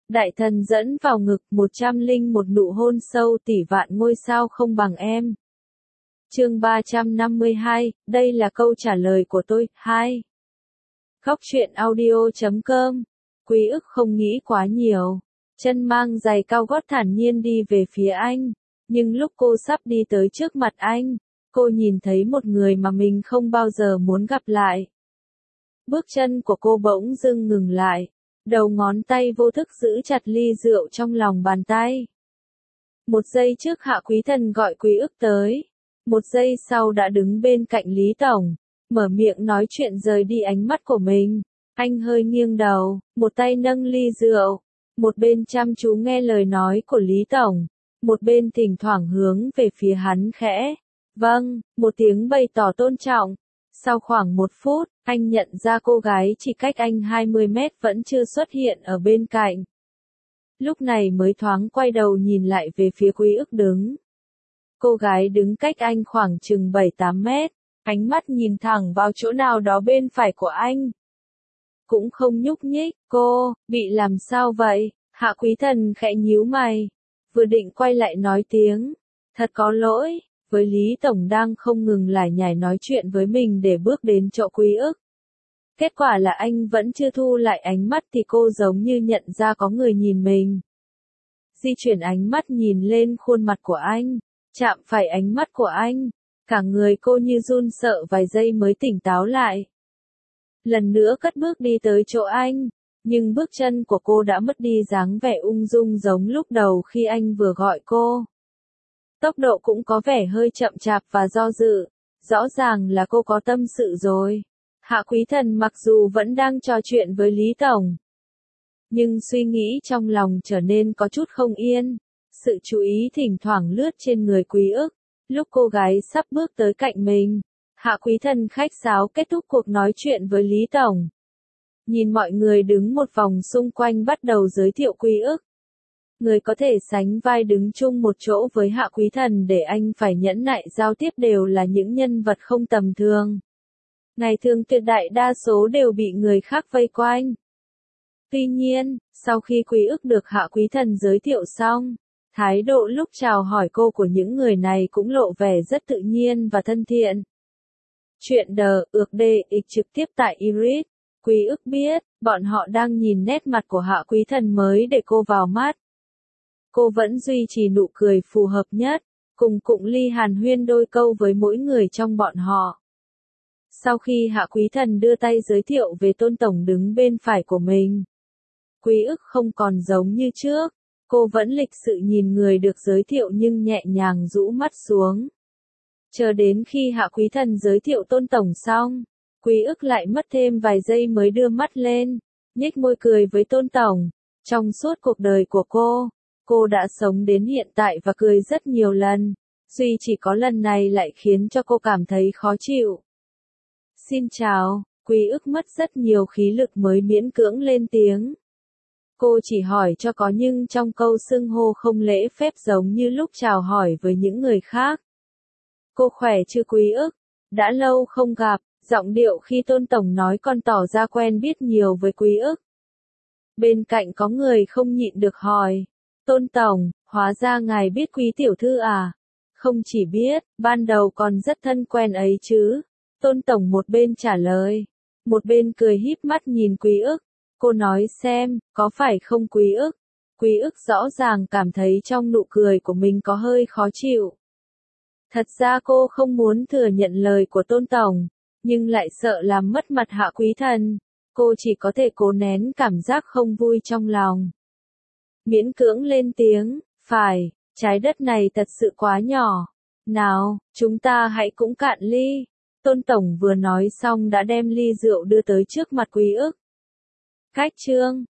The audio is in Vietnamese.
Đại thần dẫn vào ngực 101 nụ hôn sâu tỷ vạn ngôi sao không bằng em. Chương 352, đây là câu trả lời của tôi. 2. Góc truyện audio.com. Quý ức không nghĩ quá nhiều. Chân mang giày cao gót thản nhiên đi về phía anh. Nhưng lúc cô sắp đi tới trước mặt anh, cô nhìn thấy một người mà mình không bao giờ muốn gặp lại. Bước chân của cô bỗng dưng ngừng lại. Đầu ngón tay vô thức giữ chặt ly rượu trong lòng bàn tay. Một giây trước Hạ Quý Thần gọi Quý ức tới. Một giây sau đã đứng bên cạnh Lý Tổng, mở miệng nói chuyện rời đi ánh mắt của mình. Anh hơi nghiêng đầu, một tay nâng ly rượu, một bên chăm chú nghe lời nói của Lý Tổng, một bên thỉnh thoảng hướng về phía hắn khẽ. Vâng, một tiếng bày tỏ tôn trọng. Sau khoảng 1 phút, anh nhận ra cô gái chỉ cách anh 20 mét vẫn chưa xuất hiện ở bên cạnh. Lúc này mới thoáng quay đầu nhìn lại về phía Quý ức đứng. Cô gái đứng cách anh khoảng chừng 7-8 mét, ánh mắt nhìn thẳng vào chỗ nào đó bên phải của anh. Cũng không nhúc nhích. Cô, bị làm sao vậy? Hạ Quý Thần khẽ nhíu mày, vừa định quay lại nói tiếng, thật có lỗi, với Lý Tổng đang không ngừng lải nhải nói chuyện với mình để bước đến chỗ Quý ức. Kết quả là anh vẫn chưa thu lại ánh mắt thì cô giống như nhận ra có người nhìn mình. Di chuyển ánh mắt nhìn lên khuôn mặt của anh, chạm phải ánh mắt của anh, cả người cô như run sợ vài giây mới tỉnh táo lại. Lần nữa cất bước đi tới chỗ anh, nhưng bước chân của cô đã mất đi dáng vẻ ung dung giống lúc đầu khi anh vừa gọi cô. Tốc độ cũng có vẻ hơi chậm chạp và do dự, rõ ràng là cô có tâm sự rồi. Hạ Quý Thần mặc dù vẫn đang trò chuyện với Lý Tổng, nhưng suy nghĩ trong lòng trở nên có chút không yên. Sự chú ý thỉnh thoảng lướt trên người Quý ức. Lúc cô gái sắp bước tới cạnh mình, Hạ Quý Thần khách sáo kết thúc cuộc nói chuyện với Lý Tổng. Nhìn mọi người đứng một vòng xung quanh bắt đầu giới thiệu Quý ức. Người có thể sánh vai đứng chung một chỗ với Hạ Quý Thần để anh phải nhẫn nại giao tiếp đều là những nhân vật không tầm thường. Ngày thường tuyệt đại đa số đều bị người khác vây quanh. Tuy nhiên, sau khi Quý ức được Hạ Quý Thần giới thiệu xong, thái độ lúc chào hỏi cô của những người này cũng lộ vẻ rất tự nhiên và thân thiện. Chuyện đờ, ược đề, ịch trực tiếp tại Iris. Quý ức biết, bọn họ đang nhìn nét mặt của Hạ Quý Thần mới để cô vào mắt. Cô vẫn duy trì nụ cười phù hợp nhất, cùng cụng ly hàn huyên đôi câu với mỗi người trong bọn họ. Sau khi Hạ Quý Thần đưa tay giới thiệu về Tôn Tổng đứng bên phải của mình, Quý ức không còn giống như trước, cô vẫn lịch sự nhìn người được giới thiệu nhưng nhẹ nhàng rũ mắt xuống. Chờ đến khi Hạ Quý Thần giới thiệu Tôn Tổng xong, Quý ức lại mất thêm vài giây mới đưa mắt lên, nhếch môi cười với Tôn Tổng. Trong suốt cuộc đời của cô đã sống đến hiện tại và cười rất nhiều lần, duy chỉ có lần này lại khiến cho cô cảm thấy khó chịu. Xin chào, Quý ức mất rất nhiều khí lực mới miễn cưỡng lên tiếng. Cô chỉ hỏi cho có nhưng trong câu xưng hô không lễ phép giống như lúc chào hỏi với những người khác. Cô khỏe chứ Quý ức? Đã lâu không gặp, giọng điệu khi Tôn Tổng nói còn tỏ ra quen biết nhiều với Quý ức. Bên cạnh có người không nhịn được hỏi. Tôn Tổng, hóa ra ngài biết Quý tiểu thư à? Không chỉ biết, ban đầu còn rất thân quen ấy chứ. Tôn Tổng một bên trả lời, một bên cười híp mắt nhìn Quý ức. Cô nói xem, có phải không Quý ức? Quý ức rõ ràng cảm thấy trong nụ cười của mình có hơi khó chịu. Thật ra cô không muốn thừa nhận lời của Tôn Tổng, nhưng lại sợ làm mất mặt Hạ Quý Thần. Cô chỉ có thể cố nén cảm giác không vui trong lòng. Miễn cưỡng lên tiếng, phải, trái đất này thật sự quá nhỏ. Nào, chúng ta hãy cũng cạn ly. Tôn Tổng vừa nói xong đã đem ly rượu đưa tới trước mặt Quý ức. Cách chương